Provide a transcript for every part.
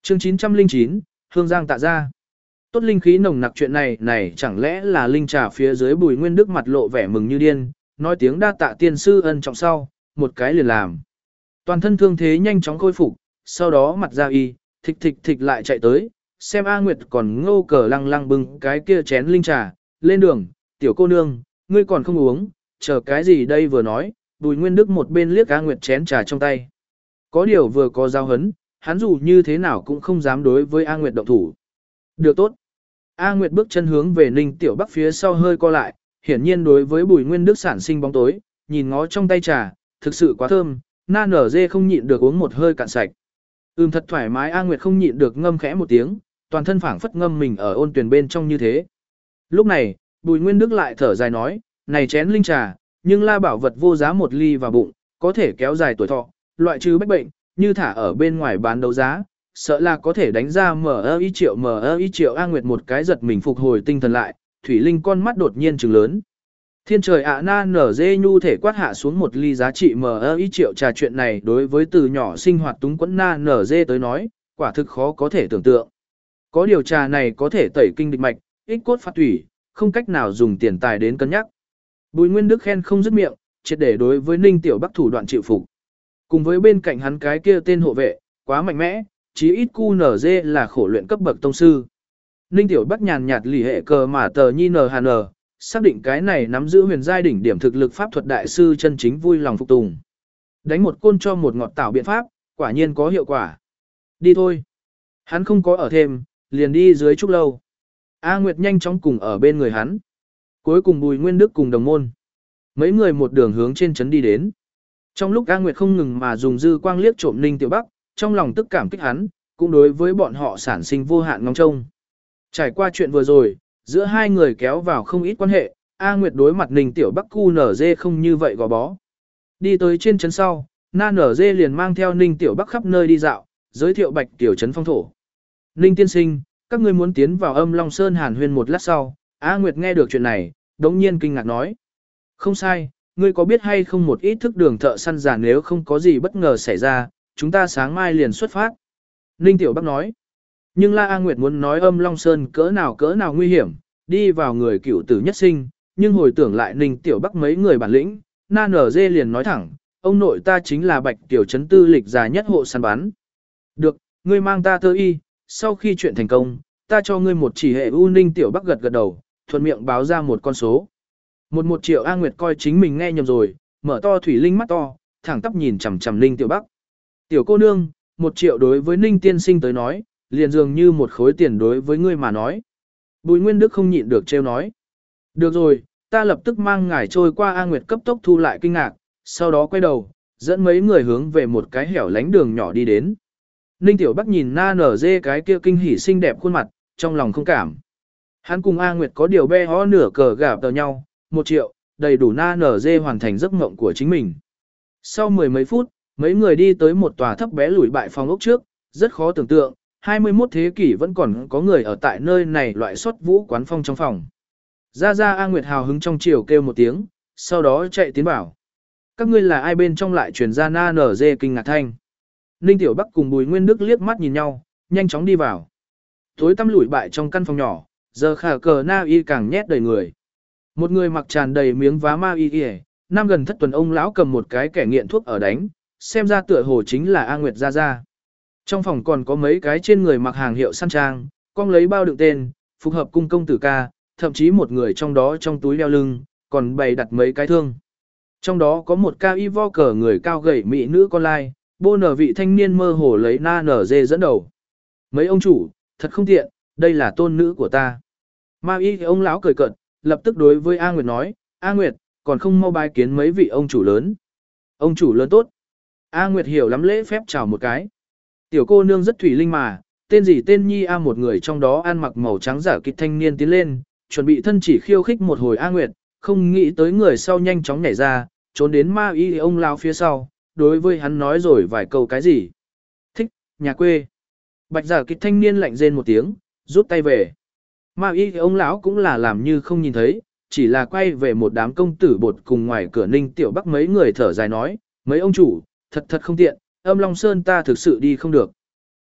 Chương 909, Hương Giang Tạ Gia. Tốt linh khí nồng nặc chuyện này chẳng lẽ là linh trà phía dưới Bùi Nguyên Đức mặt lộ vẻ mừng như điên, nói tiếng đa tạ tiên sư ân trọng sau, một cái liền làm. Toàn thân thương thế nhanh chóng khôi phục, sau đó mặt ra y, thịch lại chạy tới, xem A Nguyệt còn ngô cờ lăng lăng bưng cái kia chén linh trà, lên đường, tiểu cô nương, ngươi còn không uống, chờ cái gì đây vừa nói, Bùi Nguyên Đức một bên liếc A Nguyệt chén trà trong tay. Có điều vừa có giao hấn, hắn dù như thế nào cũng không dám đối với A Nguyệt động thủ. Được tốt. A Nguyệt bước chân hướng về Ninh Tiểu Bắc phía sau hơi co lại, hiển nhiên đối với Bùi Nguyên Đức sản sinh bóng tối, nhìn ngó trong tay trà, thực sự quá thơm, na nở dê không nhịn được uống một hơi cạn sạch. Thật thoải mái. A Nguyệt không nhịn được ngâm khẽ một tiếng, toàn thân phảng phất ngâm mình ở ôn tuyển bên trong như thế. Lúc này, Bùi Nguyên Đức lại thở dài nói, này chén linh trà, nhưng la bảo vật vô giá một ly vào bụng, có thể kéo dài tuổi thọ, loại trừ bách bệnh, như thả ở bên ngoài bán đấu giá, sợ là có thể đánh ra MI triệu. A Nguyệt một cái giật mình phục hồi tinh thần lại, Thủy Linh con mắt đột nhiên trừng lớn. Thiên trời ạ na nở dê nhu thể quát hạ xuống một ly giá trị MI triệu trà, chuyện này đối với từ nhỏ sinh hoạt túng quẫn na nở dê tới nói, quả thực khó có thể tưởng tượng. Có điều trà này có thể tẩy kinh địch mạch, ích cốt phát thủy, không cách nào dùng tiền tài đến cân nhắc. Bùi Nguyên Đức khen không dứt miệng, triệt để đối với Ninh Tiểu Bắc thủ đoạn chịu phục. Cùng với bên cạnh hắn cái kia tên hộ vệ, quá mạnh mẽ, chí ít QNZ là khổ luyện cấp bậc tông sư. Ninh Tiểu Bắc nhàn nhạt lì hệ cờ mà tờ nhi NHN, xác định cái này nắm giữ huyền giai đỉnh điểm thực lực pháp thuật đại sư chân chính vui lòng phục tùng. Đánh một côn cho một ngọt tảo biện pháp, quả nhiên có hiệu quả. Đi thôi. Hắn không có ở thêm, liền đi dưới trúc lâu. A Nguyệt nhanh chóng cùng ở bên người hắn. Cuối cùng Bùi Nguyên Đức cùng đồng môn. Mấy người một đường hướng trên trấn đi đến. Trong lúc A Nguyệt không ngừng mà dùng dư quang liếc trộm Ninh Tiểu Bắc, trong lòng tức cảm kích hắn, cũng đối với bọn họ sản sinh vô hạn ngóng trông. Trải qua chuyện vừa rồi, giữa hai người kéo vào không ít quan hệ, A Nguyệt đối mặt Ninh Tiểu Bắc QNZ không như vậy gò bó. Đi tới trên trấn sau, Na NZ liền mang theo Ninh Tiểu Bắc khắp nơi đi dạo, giới thiệu Bạch Tiểu trấn phong thổ. Ninh tiên sinh, các ngươi muốn tiến vào Âm Long Sơn hàn huyên một lát sau, A Nguyệt nghe được chuyện này, đống nhiên kinh ngạc nói. Không sai, ngươi có biết hay không một ít thức đường thợ săn giả, nếu không có gì bất ngờ xảy ra, chúng ta sáng mai liền xuất phát. Ninh Tiểu Bắc nói. Nhưng La A Nguyệt muốn nói Âm Long Sơn cỡ nào nguy hiểm, đi vào người cựu tử nhất sinh, nhưng hồi tưởng lại Ninh Tiểu Bắc mấy người bản lĩnh, Na Nở Dê liền nói thẳng, ông nội ta chính là Bạch Tiểu trấn tư lịch già nhất hộ săn bắn. Được, ngươi mang ta thơ y, sau khi chuyện thành công, ta cho ngươi một chỉ hệ u. Ninh Tiểu Bắc gật đầu, thuận miệng báo ra một con số. Một triệu. A Nguyệt coi chính mình nghe nhầm rồi, mở to Thủy Linh mắt to, thẳng tắp nhìn chằm chằm Ninh Tiểu Bắc. Tiểu cô nương, 1 triệu đối với Ninh tiên sinh tới nói, liền dường như một khối tiền đối với ngươi mà nói. Bùi Nguyên Đức không nhịn được trêu nói. Được rồi, ta lập tức mang ngài trôi qua. A Nguyệt cấp tốc thu lại kinh ngạc, sau đó quay đầu, dẫn mấy người hướng về một cái hẻo lánh đường nhỏ đi đến. Ninh Tiểu Bắc nhìn Na Nở Dê cái kia kinh hỉ xinh đẹp khuôn mặt, trong lòng không cảm. Hắn cùng A Nguyệt có điều be ho nửa cờ gà tờ nhau, 1 triệu, đầy đủ Na Nở Dê hoàn thành giấc mộng của chính mình. Sau mười mấy phút, mấy người đi tới một tòa thấp bé lủi bại phòng ốc trước, rất khó tưởng tượng, 21 thế kỷ vẫn còn có người ở tại nơi này loại xuất vũ quán phong trong phòng. Ra A Nguyệt hào hứng trong chiều kêu một tiếng, sau đó chạy tiến bảo. Các ngươi là ai? Bên trong lại truyền ra Na Nở Dê kinh ngạc thanh. Ninh Tiểu Bắc cùng Bùi Nguyên Đức liếc mắt nhìn nhau, nhanh chóng đi vào. Tối tăm lủi bại trong căn phòng nhỏ, giờ khả cờ na y càng nhét đầy người. Một người mặc tràn đầy miếng vá ma y y, năm gần thất tuần ông lão cầm một cái kẻ nghiện thuốc ở đánh, xem ra tựa hồ chính là A Nguyệt Gia. Trong phòng còn có mấy cái trên người mặc hàng hiệu săn trang, cong lấy bao đựng tên, phục hợp cung công tử ca, thậm chí một người trong đó trong túi đeo lưng, còn bày đặt mấy cái thương. Trong đó có một ca y vo cờ người cao gầy mỹ nữ con lai, bô nở vị thanh niên mơ hồ lấy Na Nở Dê dẫn đầu. Mấy ông chủ, thật không tiện, đây là tôn nữ của ta. Ma y ông lão cười cợt, lập tức đối với A Nguyệt nói, A Nguyệt, còn không mau bái kiến mấy vị ông chủ lớn. Ông chủ lớn tốt. A Nguyệt hiểu lắm lễ phép chào một cái. Tiểu cô nương rất thủy linh mà, tên gì tên nhi A? Một người trong đó ăn mặc màu trắng giả kịch thanh niên tiến lên, chuẩn bị thân chỉ khiêu khích một hồi A Nguyệt, không nghĩ tới người sau nhanh chóng nhảy ra, trốn đến ma y ông lão phía sau, đối với hắn nói rồi vài câu cái gì. Thích, nhà quê. Bạch giả kịch thanh niên lạnh rên một tiếng, rút tay về. Ma y ông lão cũng là làm như không nhìn thấy, chỉ là quay về một đám công tử bột cùng ngoài cửa Ninh Tiểu Bắc mấy người thở dài nói, mấy ông chủ, thật không tiện, Âm Long Sơn ta thực sự đi không được.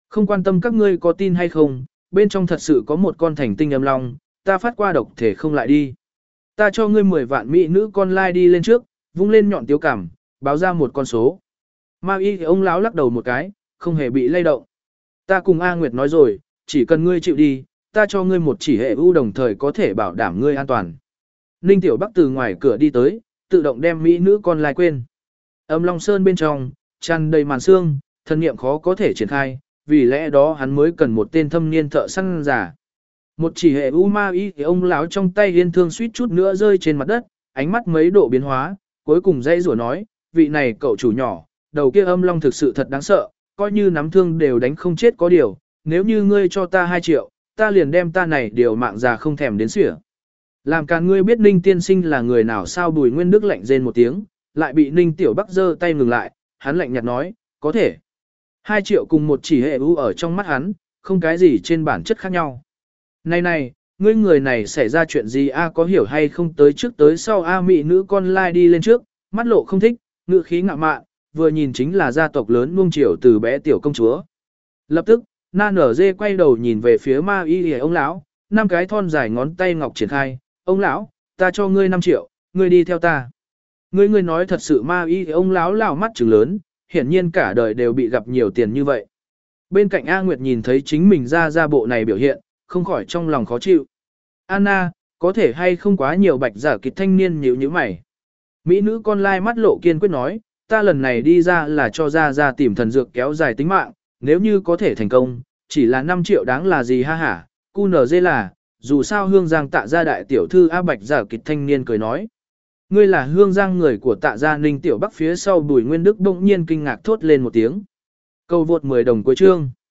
Không quan tâm các ngươi có tin hay không, bên trong thật sự có một con thành tinh âm long, ta phát qua độc thể không lại đi. Ta cho ngươi 10 vạn mỹ nữ con lai đi lên trước, vung lên nhọn tiếu cảm, báo ra một con số. Ma y ông lão lắc đầu một cái, không hề bị lay động. Ta cùng A Nguyệt nói rồi, chỉ cần ngươi chịu đi, ta cho ngươi một chỉ hệ ưu đồng thời có thể bảo đảm ngươi an toàn. Ninh Tiểu Bắc từ ngoài cửa đi tới, tự động đem mỹ nữ con lai quên. Âm Long Sơn bên trong, tràn đầy màn sương, thân niệm khó có thể triển khai, vì lẽ đó hắn mới cần một tên thâm niên thợ săn giả. Một chỉ hệ u ma y thì ông lão trong tay yên thương suýt chút nữa rơi trên mặt đất, ánh mắt mấy độ biến hóa, cuối cùng dây rủa nói, vị này cậu chủ nhỏ, đầu kia âm long thực sự thật đáng sợ, coi như nắm thương đều đánh không chết có điều, nếu như ngươi cho ta 2 triệu, ta liền đem ta này điều mạng già không thèm đến xỉa. Làm cả ngươi biết Ninh tiên sinh là người nào sao? Bùi Nguyên Đức lạnh rên một tiếng, lại bị Ninh Tiểu Bắc giơ tay ngừng lại, hắn lạnh nhạt nói, có thể. 2 triệu cùng một chỉ hệ u ở trong mắt hắn, không cái gì trên bản chất khác nhau. Này, ngươi người này xảy ra chuyện gì a, có hiểu hay không? Tới trước tới sau a, mỹ nữ con lai đi lên trước, mắt lộ không thích, ngữ khí ngạo mạn, vừa nhìn chính là gia tộc lớn nuông chiều từ bé tiểu công chúa. Lập tức, Na Nở Dê quay đầu nhìn về phía ma y ông lão, 5 cái thon dài ngón tay ngọc triển khai, ông lão, ta cho ngươi 5 triệu, ngươi đi theo ta. Ngươi nói thật sự? Ma y ông lão lão mắt trừng lớn, hiển nhiên cả đời đều bị gặp nhiều tiền như vậy. Bên cạnh A Nguyệt nhìn thấy chính mình ra bộ này biểu hiện, không khỏi trong lòng khó chịu. Anna, có thể hay không quá nhiều bạch giả kịch thanh niên nhíu như mày. Mỹ nữ con lai mắt lộ kiên quyết nói, ta lần này đi ra là cho ra tìm thần dược kéo dài tính mạng, nếu như có thể thành công, chỉ là 5 triệu đáng là gì ha hả, cu nở dê là, dù sao Hương Giang Tạ gia đại tiểu thư A bạch giả kịch thanh niên cười nói. Ngươi là Hương Giang người của Tạ gia. Ninh Tiểu Bắc phía sau Bùi Nguyên Đức bỗng nhiên kinh ngạc thốt lên một tiếng. Câu vượt 10 đồng cuối chương.